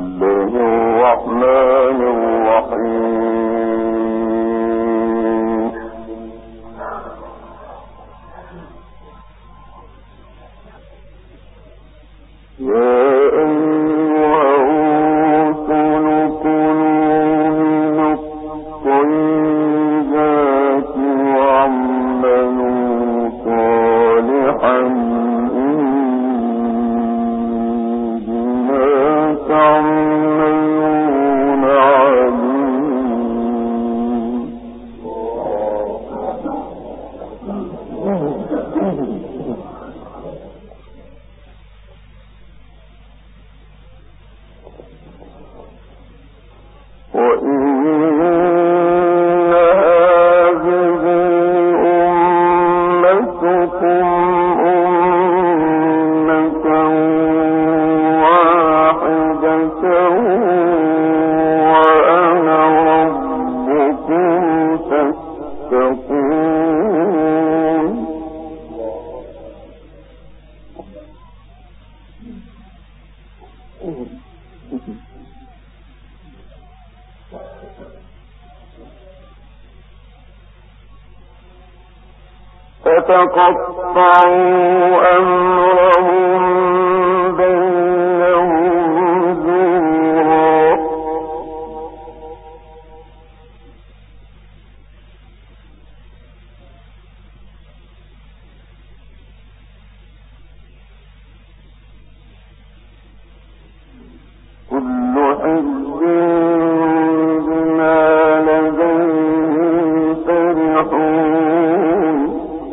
فتقطعوا أمرهم بينهم زبرا كل حزب بما لديهم فرحون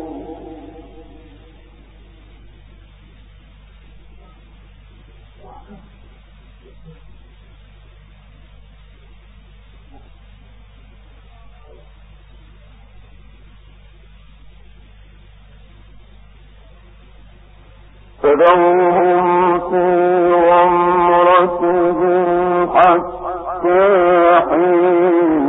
فذرهم في غمرتهم حتى حين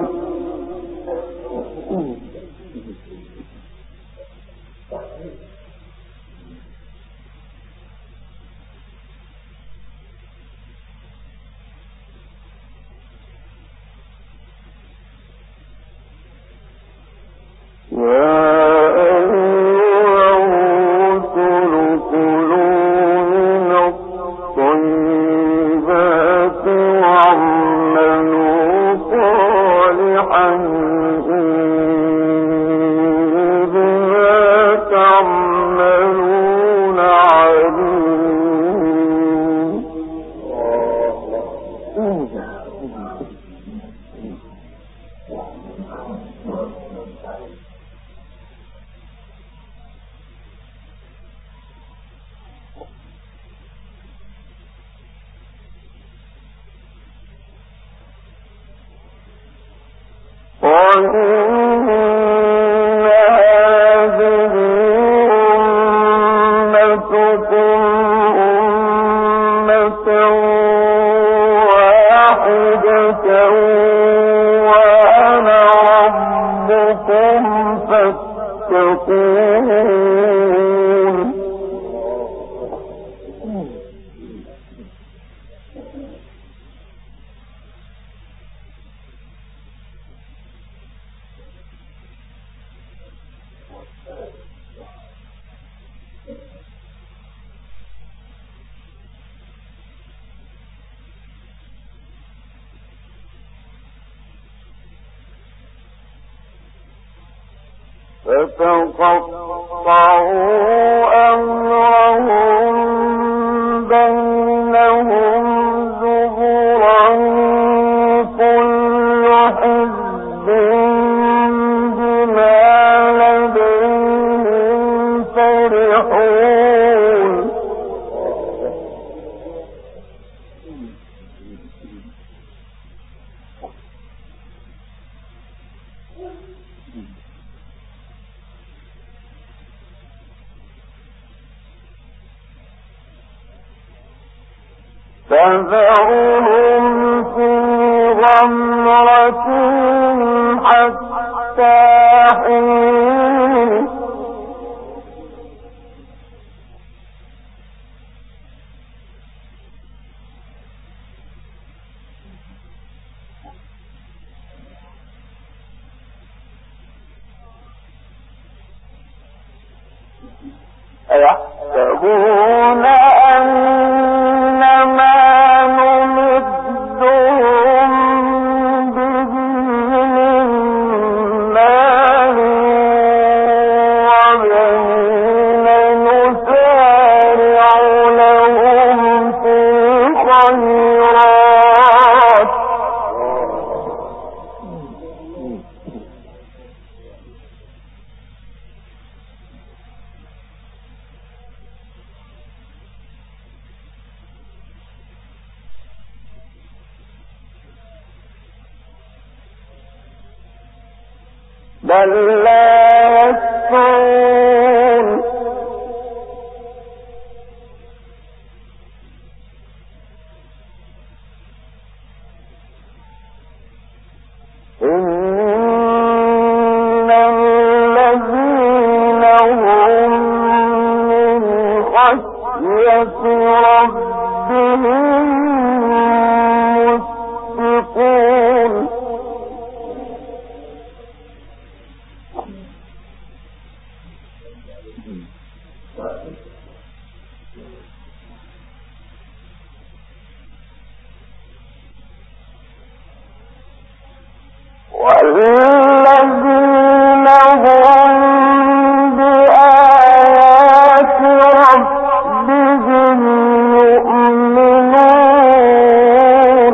وأنا ربكم فاتقون فتقطعوا أمرهم بينهم زبرا كل حزب بما لديهم فرحون فذرهم في غمرتهم حتى حين يحسبون أنما نمدهم به من مال وبنين نسارع لهم في الخيرات بل لا يشعرون إن الذين هم من خشية ربهم مشفقون والذين هم بآيات ربهم يؤمنون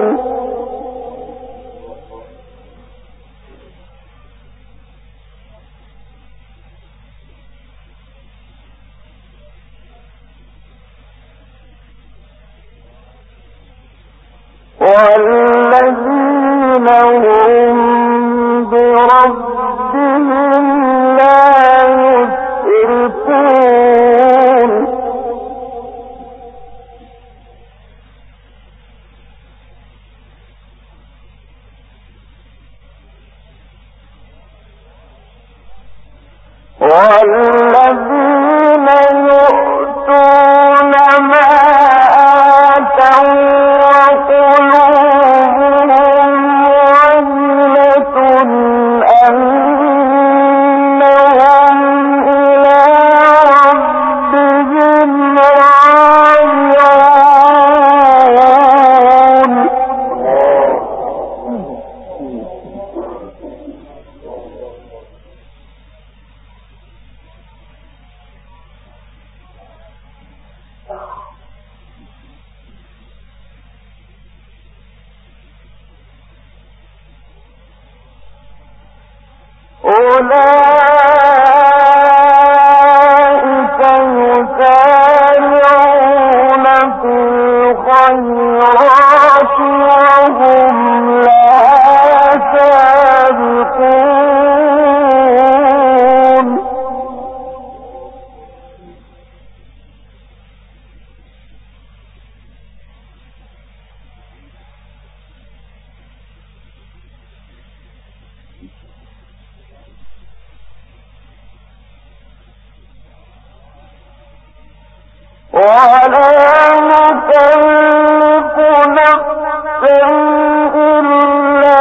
والذين هم بربهم لا يشركون والذين يؤتون ما آتوا وقلوبهم وجلة أنهم إلى ربهم راجعون أولئك يسارعون في الخيرات وهم لها سابقون ولا نكلف نفسا إلا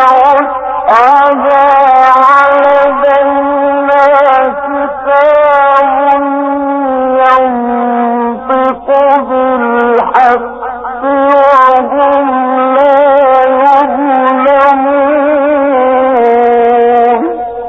وسعها ولدينا كتاب ينطق بالحق وهم لا يظلمون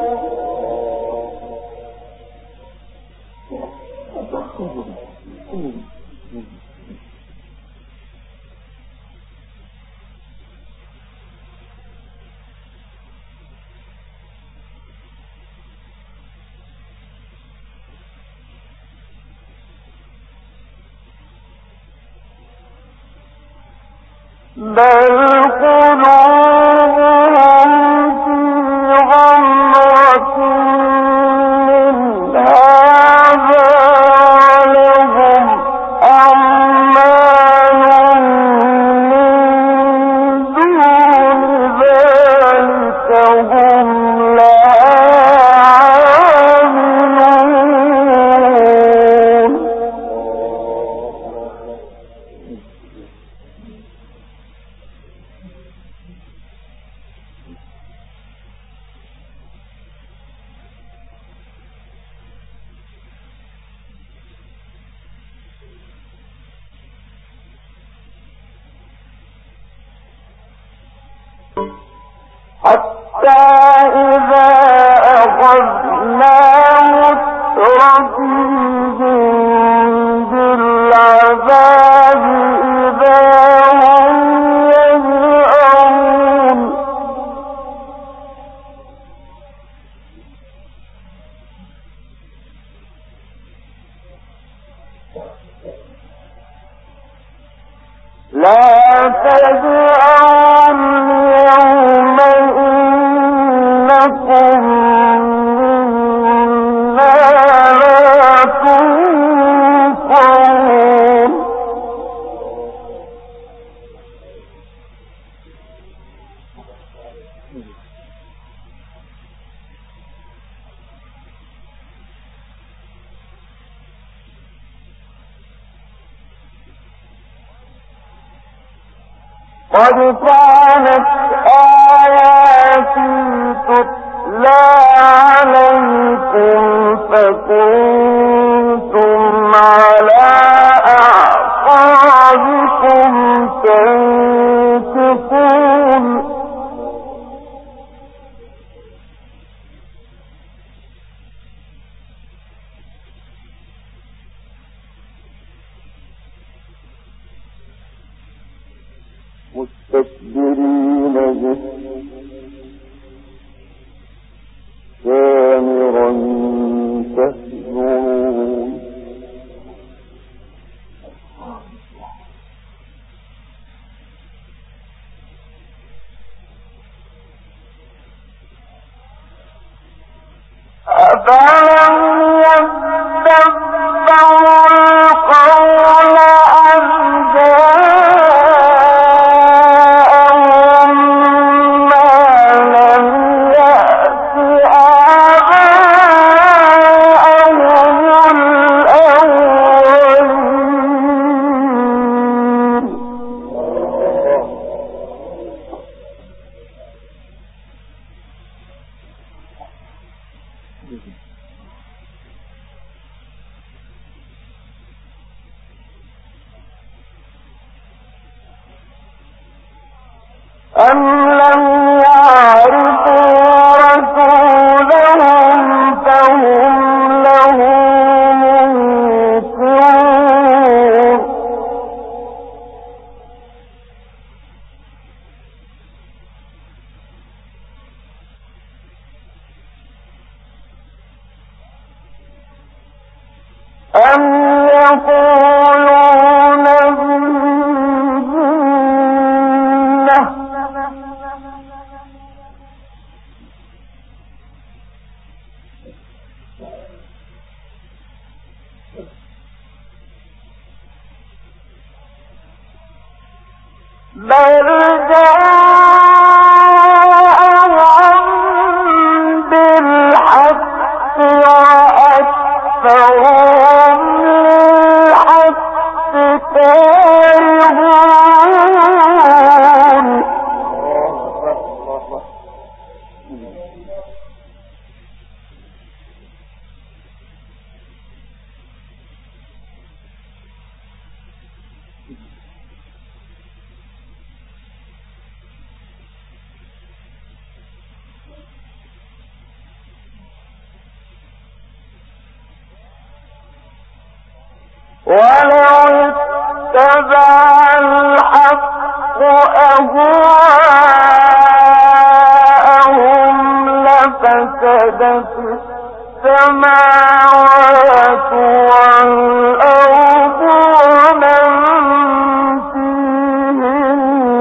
بل قلوبهم في غمرة من هذا ولهم أعمال من دون ذلك هم لها عاملون إذا أخذنا مترفيهم بالعذاب إذا هم يجأرون لا تجأروا اليوم إنكم منا لا تنصرون قد كانت آياتي تتلى عليكم فكنتم على أعقابكم تنكصون مستكبرين به سامرا تهجرون أفلم يدبروا القول أم جاءهم ما لم يأت آباءهم الأولين أم لم يعرفوا رسولهم فهم له منكرون أم يقولون بالجنة بل جاءهم بالحق وأكثرهم للحق كارهون ولو اتبع الحق أهواءهم لفسدت السماوات والأرض ومن فيهن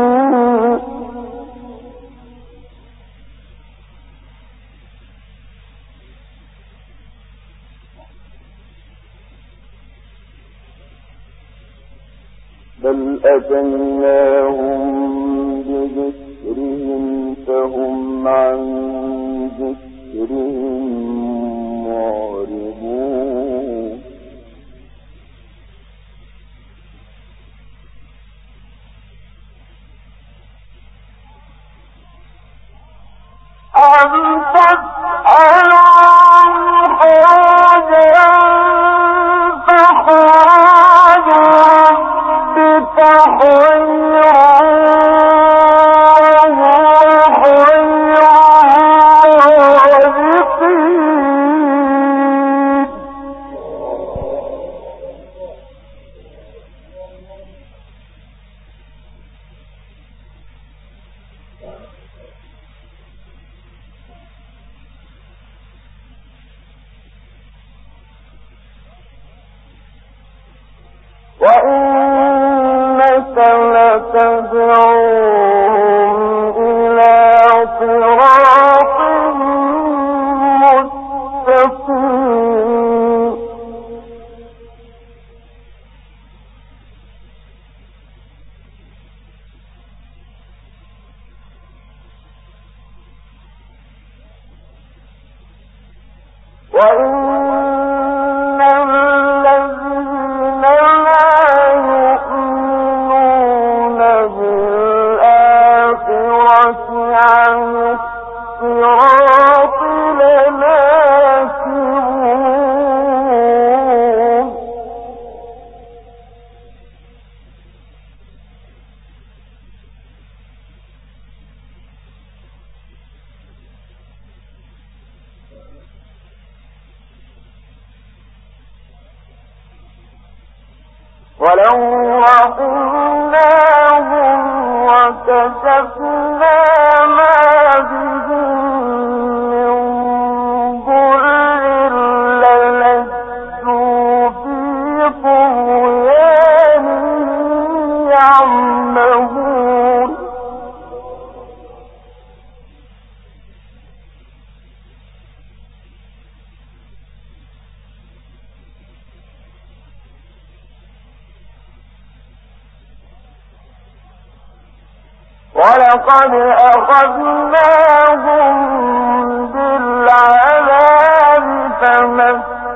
بل أتيناهم بذكرهم فهم عن ذكرهم معرضون أم تسألهم خرجا فخرج ربك خير وهو خير تدعوهم إلى صراط مستقيم وإن الذين لا يؤمنون بالآخرة عن الصراط لناكبون ولو رحمناهم وكشفنا ما بهم من ضر للجوا في طغيانهم يعمهون ولقد أخذناهم بالعذاب فما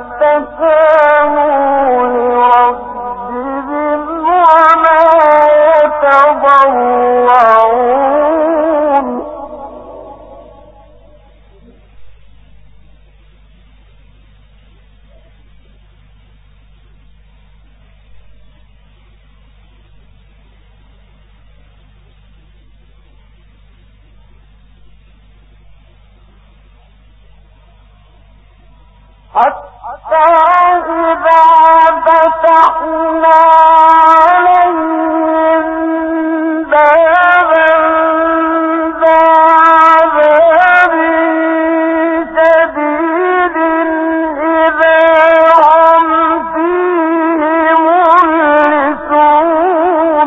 استكانوا لربهم وما يتضرعون حتى إذا فتحنا عليهم بابا ذا عذاب شديد إذا هم فيه مبلسون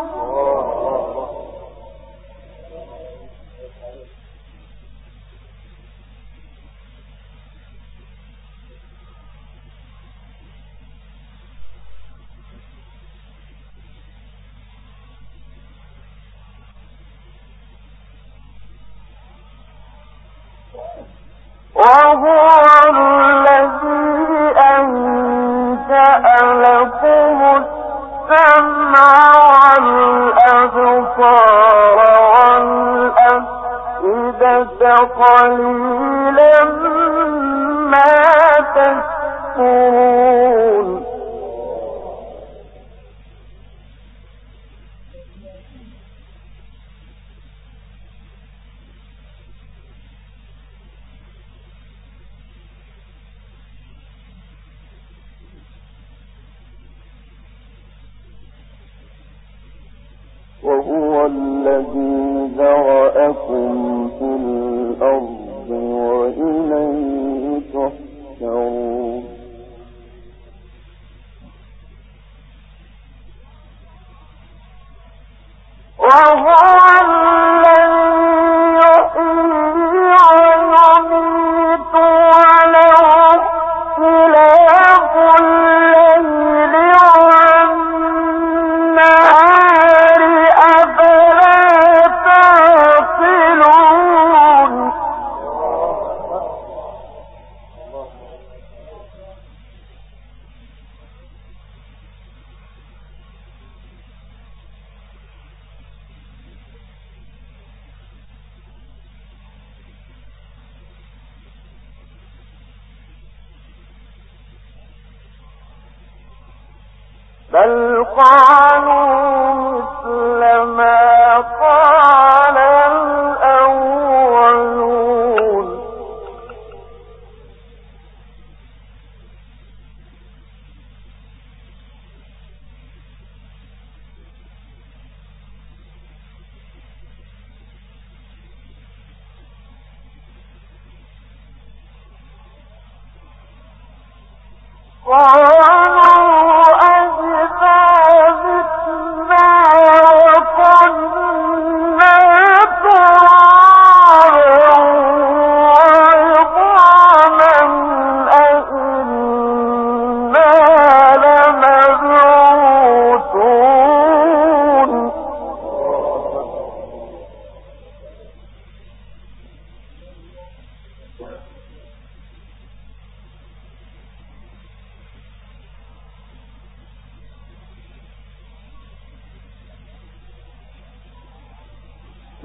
وهو الذي أنشأ لكم السمع والأبصار والأفئدة قليلا ما تشكرون وهو الذي ذرأكم في الأرض وإليه تحشرون وهو الذي يحيي ويميت وله اختلاف الليل والنهار أفلا تعقلون بل قالوا مثل ما قال الأولون قالوا أجزاء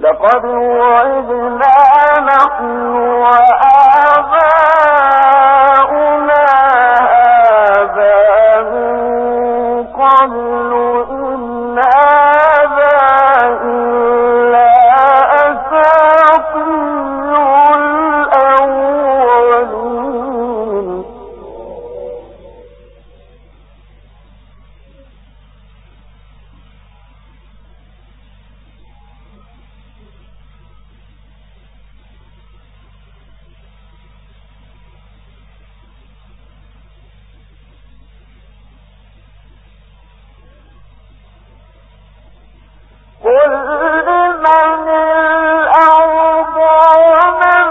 لقد وعدنا نحن وآباؤنا هذا من قبل إن هذا إلا أساطير الأولين. قل لمن الأرض ومن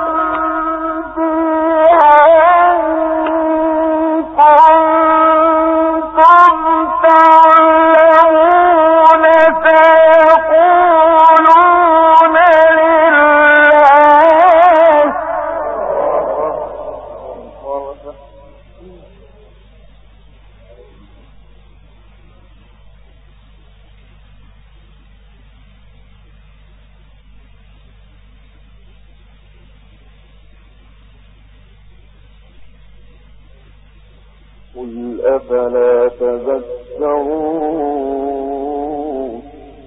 فيها إن كنتم تعلمون سيقولون لله. قل أفلا تذكرون.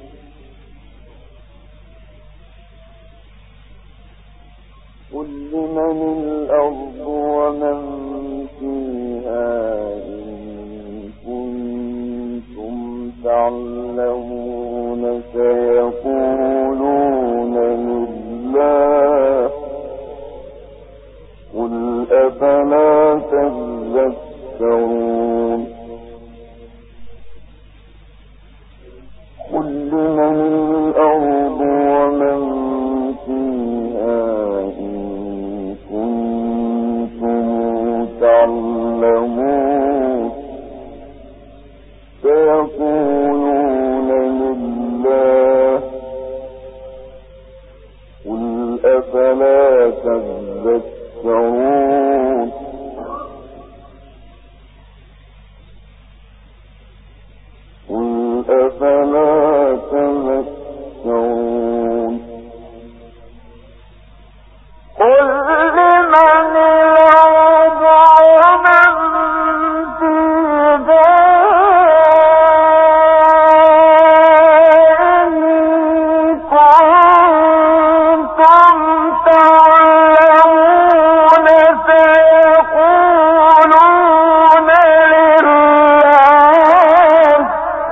قل لمن الأرض ومن فيها إن كنتم تعلمون سيقولون لله. قل أفلا تذكرون. قل لمن الأرض ومن فيها إن كنتم تعلمون سيقولون لله. قل أفلا تذكرون. قل أفلا تذكرون. قل لمن الأرض ومن فيها إن كنتم تعلمون سيقولون لله.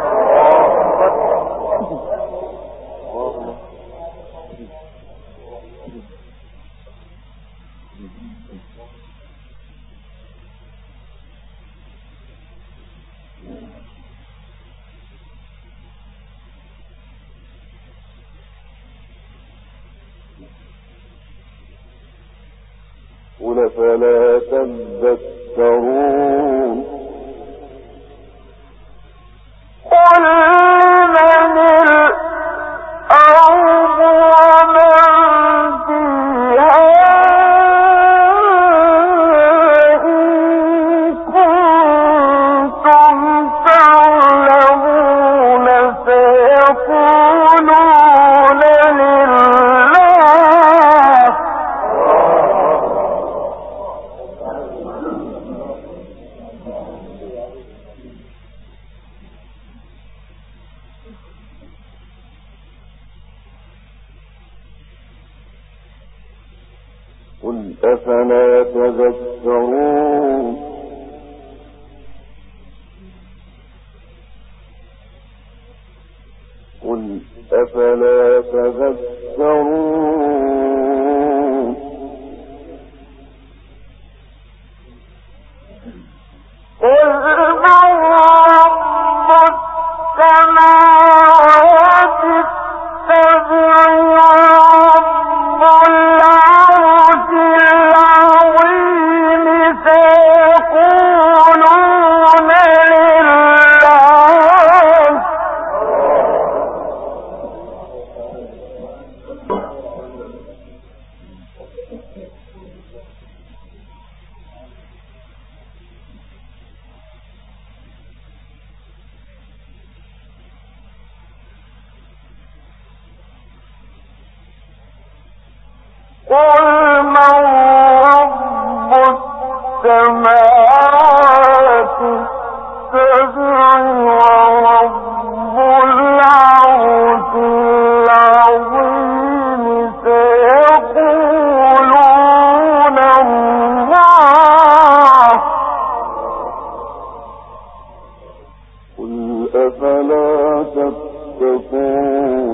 قل فلا تذكرون. قل لمن الأرض ومن فيها إن كنتم تعلمون سيقولون لله. قل أفلا تذكرون. قل أفلا تذكرون. قل من رب السماوات السبع ورب العرش العظيم سيقولون لله. قل من رب السماوات السبع ورب العرش العظيم سيقولون الله قل أفلا تتقون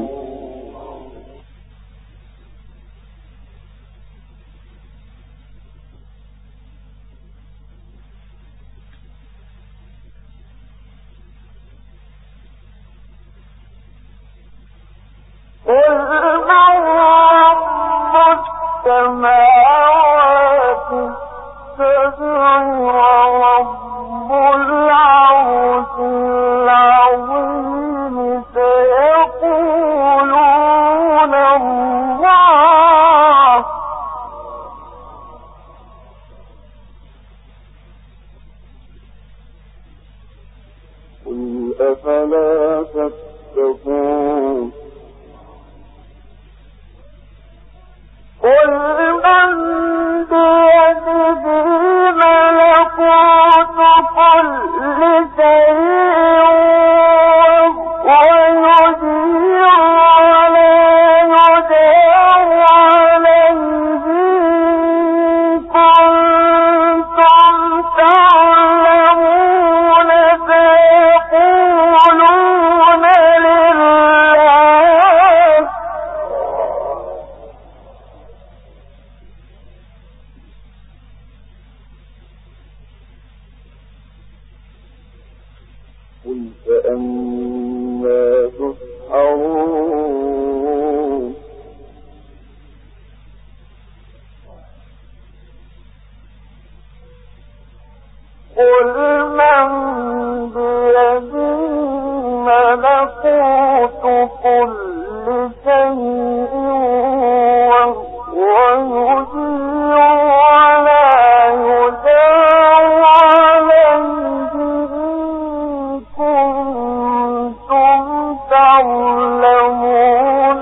السماوات السبع ورب العرش العظيم سيقولون الله قل أفلا تتقون قل من بيده ملكوت كل شيء ويجير ولا يجار عليه كنتم تعلمون سيقولون لله قل فأنا تسحرون قل من بيده ملكوت كل شيء وهو يجير ولا يجار عليه كنتم تعلمون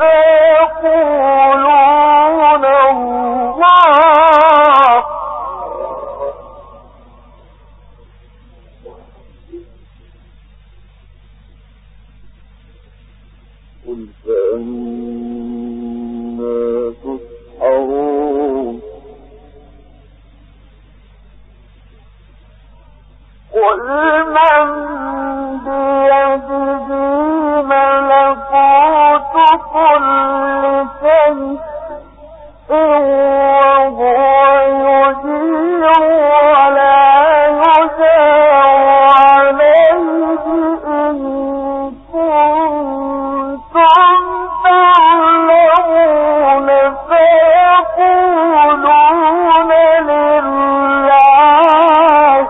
سيقولون الله قل فأنا تسحرون قل من بيده ملكوت كل شيء وهو يجير ولا يجار عليه إن كنتم تعلمون فيقولون لله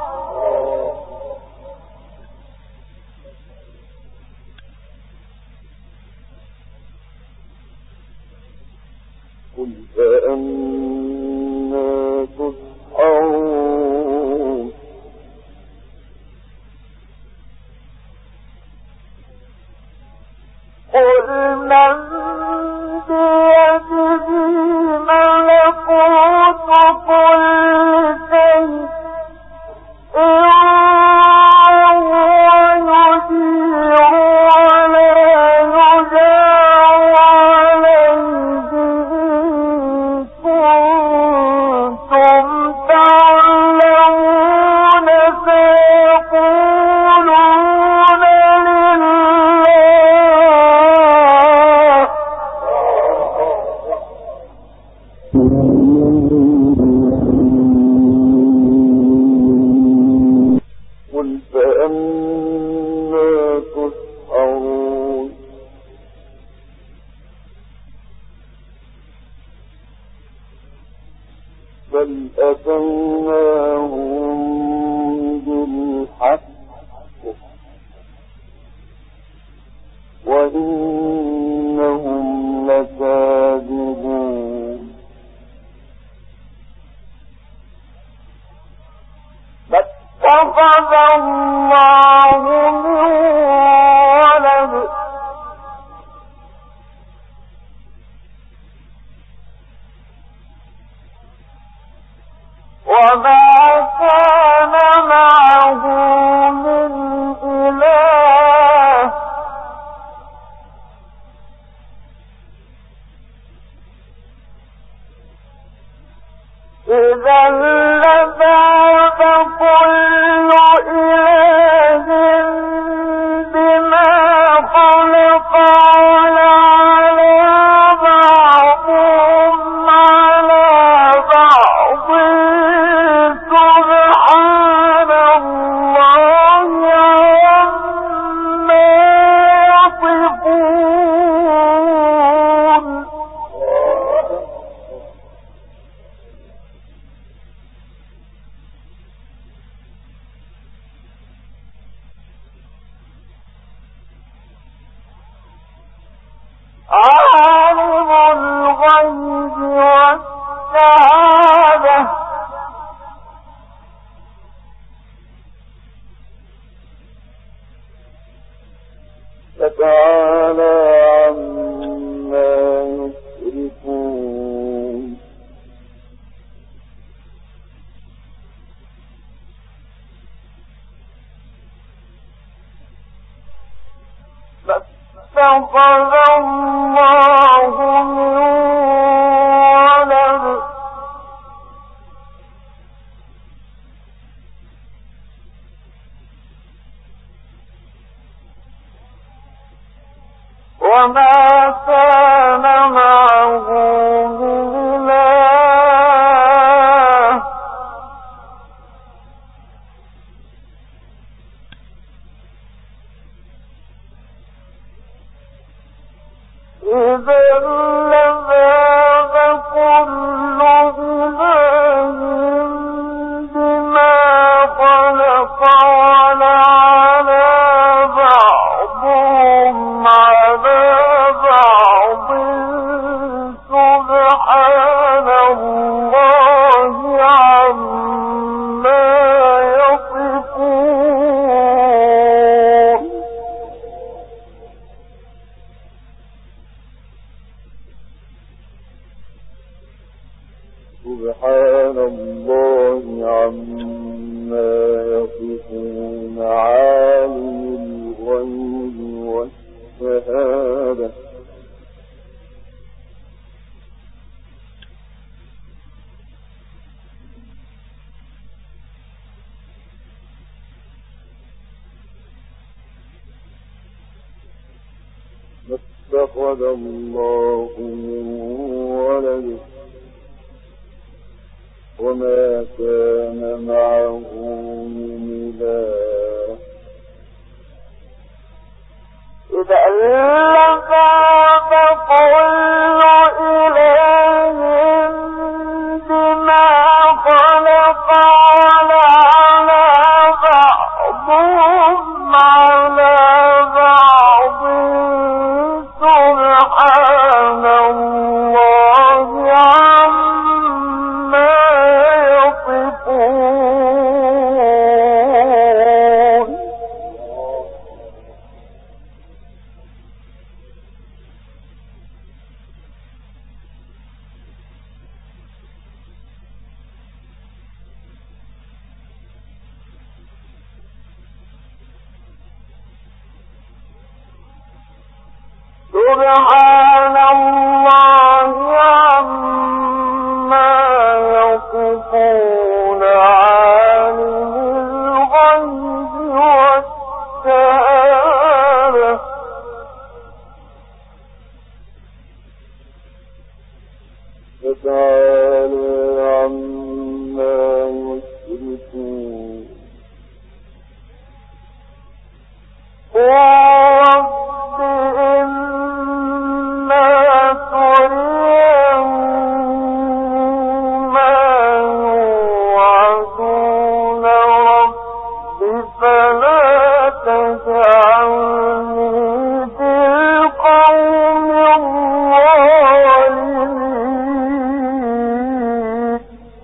قل فأنا تسحرون قل من بيده ملكوت كل شيء وهو يجير ولا يجار عليه كنتم تعلمون سيقولون لله قل فأنا تسحرون بل أتيناهم بالحق وإنهم لكاذبون فاتخذ الله من ولد تعالى عما يشركون فاتخذ الله من ولد وما كان معه من إله إذا لذهب كل إله بما خلق ولعلى بعضهم على بعض سبحان الله عما يصفون سبحان الله عما يصفون عالم الغيب والشهادة ما اتخذ الله من ولد وما كان معه من إله إذا لذهب كل إله بما خلق ولعلى بعضهم على بعض سبحان الله عما يصفون سبحان الله عما يصفون عالم الغيب والشهادة فتعالى عما يشركون رب إما ترين ما يوعدون رب فلا تجعلني في القوم الظالمين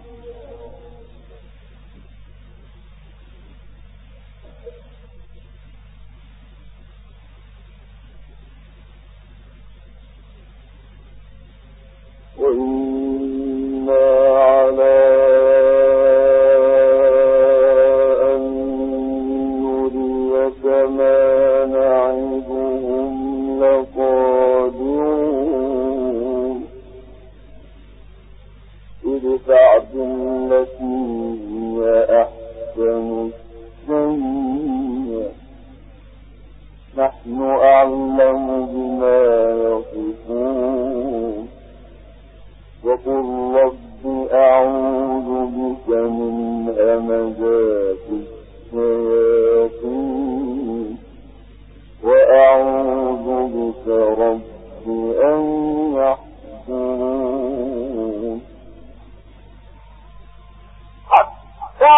وإنا على أن نريك ما نعدهم لقادرون ادفع بالتي هي أحسن السيئة نحن أعلم بما يصفون وقل رب أعوذ بك من همزات الشياطين وأعوذ بك رب أن يحضرون حتى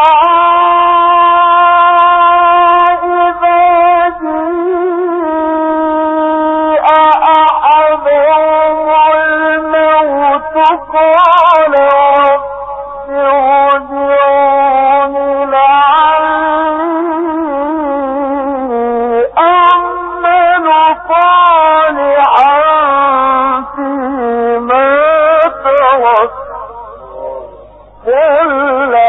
قال رب ارجعون لعلي أعمل صالحا فيما ترك كلا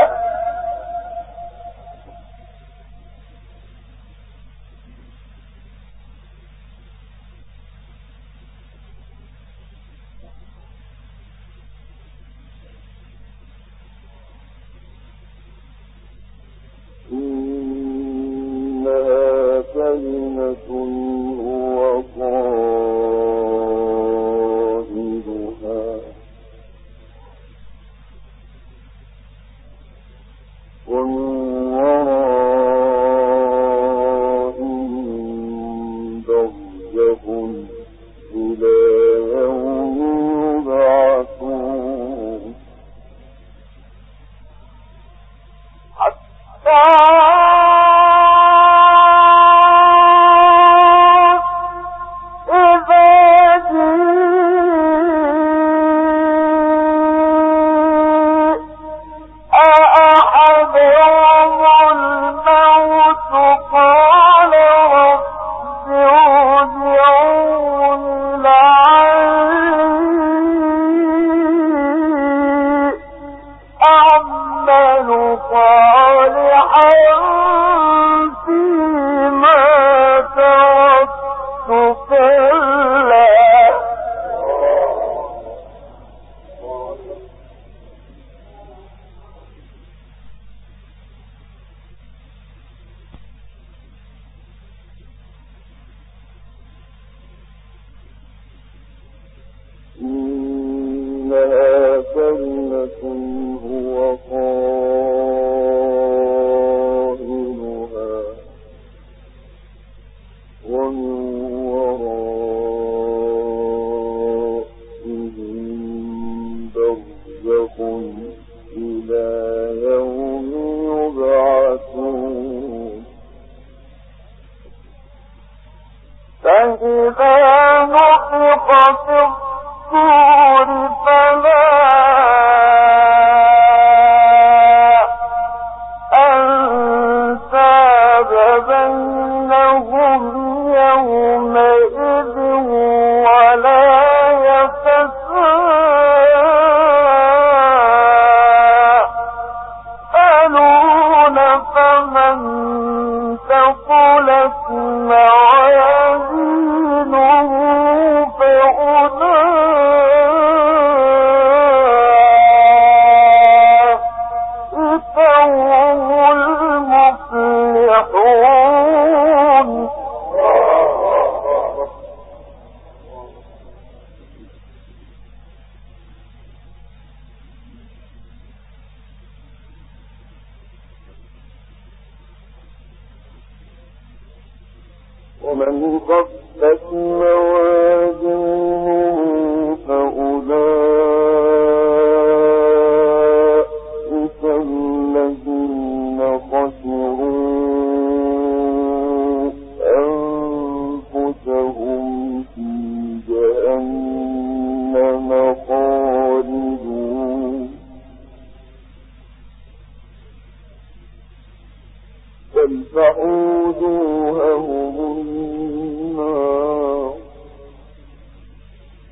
إنها كلمة هو قائلها ومن ورائهم برزخ إلى يوم يبعثون حتى إنها كلمة هو قائلها ومن ورائهم برزخ إلى يوم يبعثون فإذا نفخ في الصور فلا أنساب بينهم يومئذ ولا يتساءلون فمن ثقلت موازينه فأولئك هم المفلحون ومن خفت موازينه فأولئك الذين خسروا أنفسهم في جهنم خالدون تلفح وجوههم النار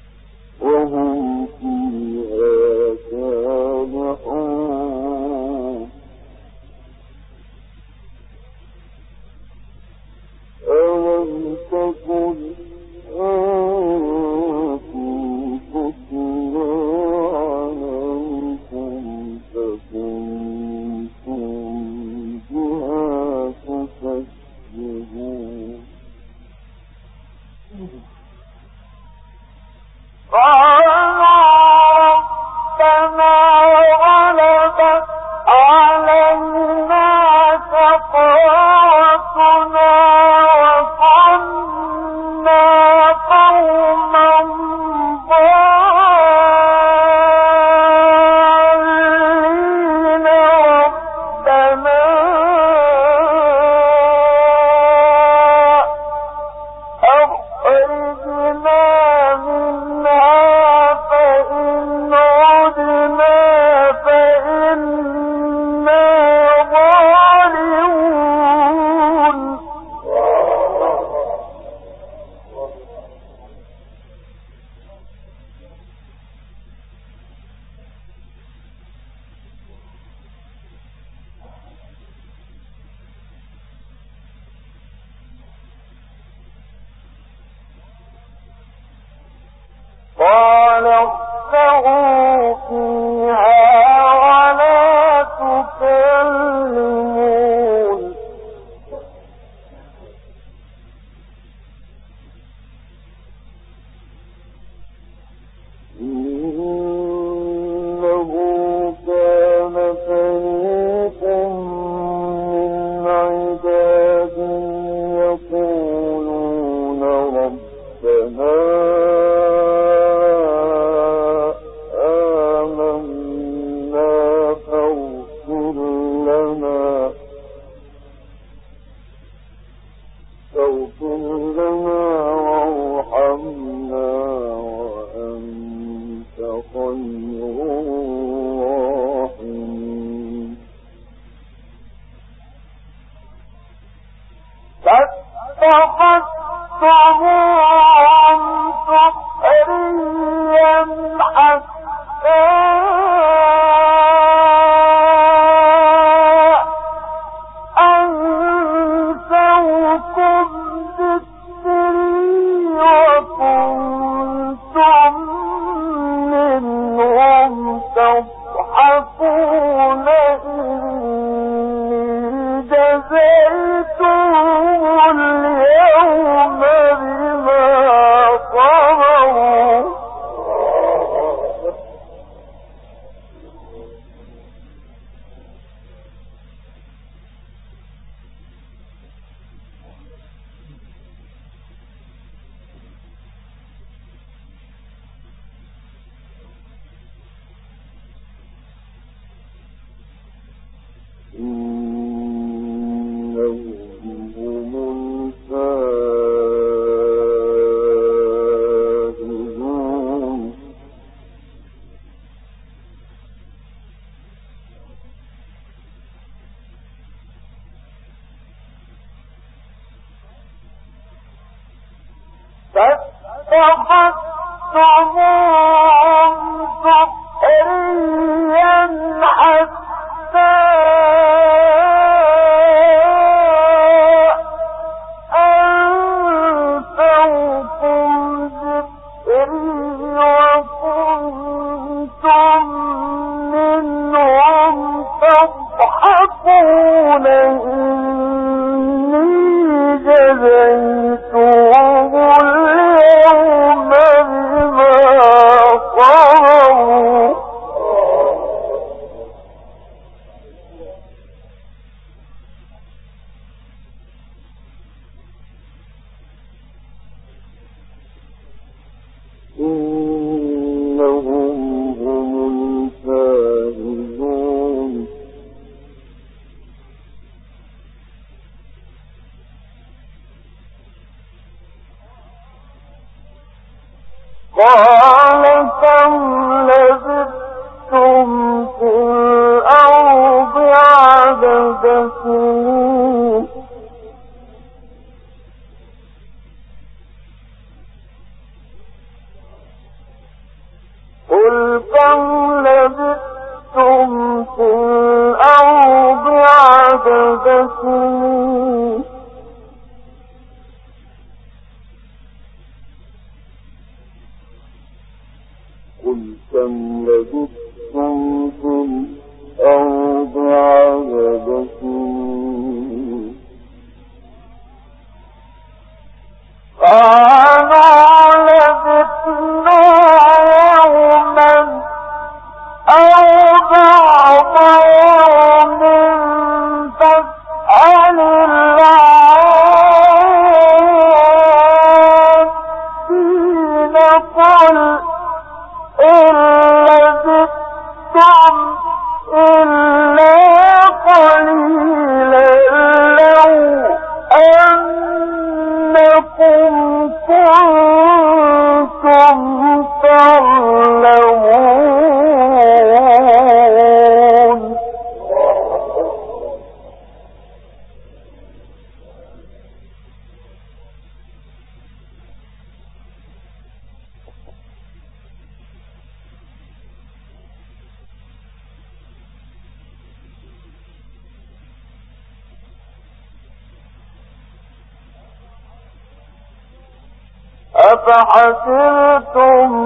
أفحسبتم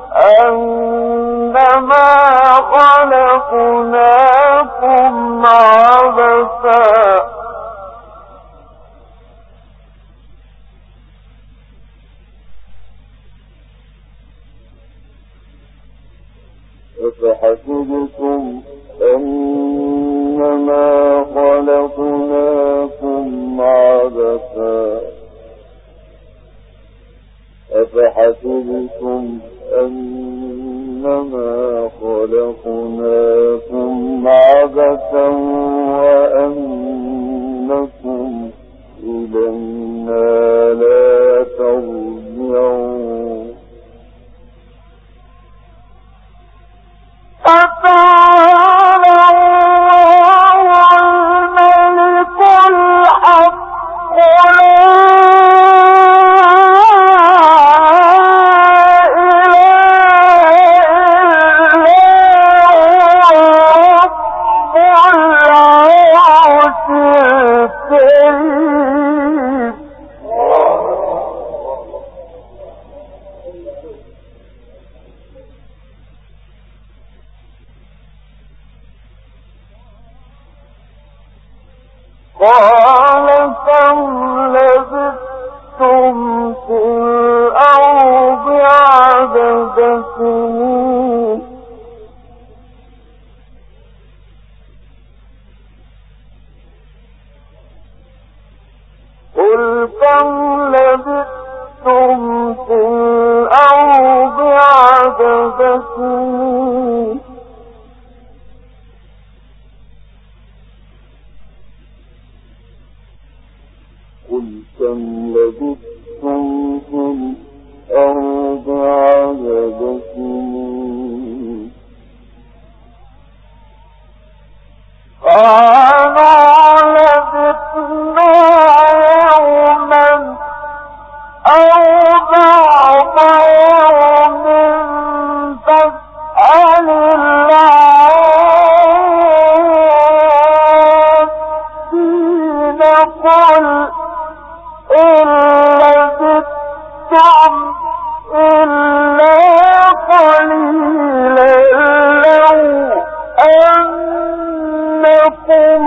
أنما خلقناكم عبثا أفحسبتم أنما خلقناكم عبثا أفحسبتم أنما خلقناكم عبثا وأنكم إلينا في الأرض عدد سنين قالوا لبثنا يوما أو بعض يوم فاسأل العادين قل إن لبثتم إلا قليلا لو أنكم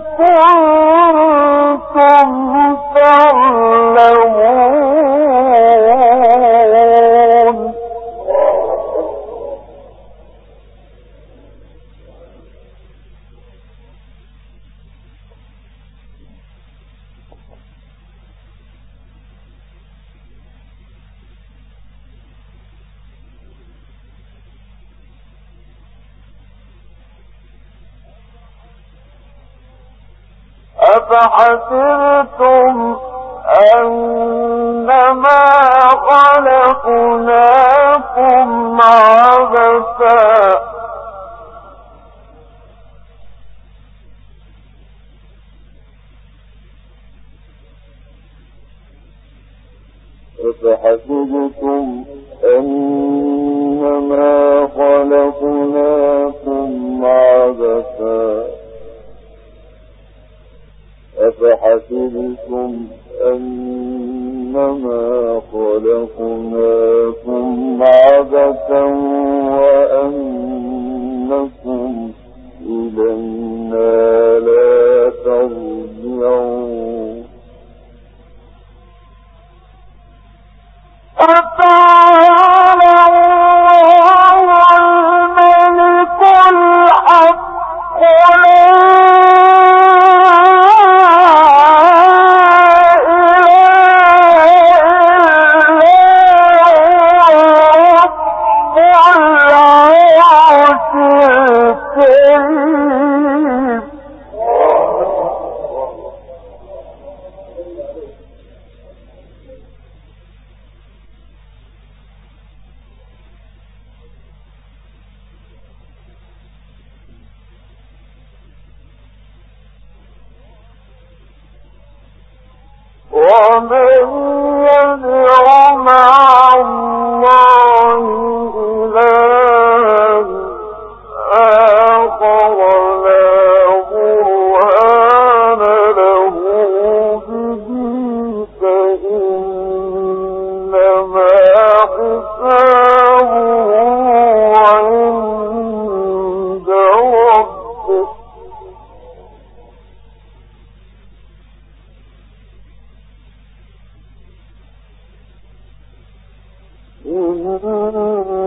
كنتم تعلمون أفحسبتم أنما خلقناكم عبثا أفحسبتم أنما خلقناكم عبثا أفحسبتم أنما خلقناكم عبثا وأنكم إلينا لا ترجعون فتعالى الله الملك الحق ومن يدع مع الله إلها آخر لا برهان له به فإنما حسابه عند ربه إنه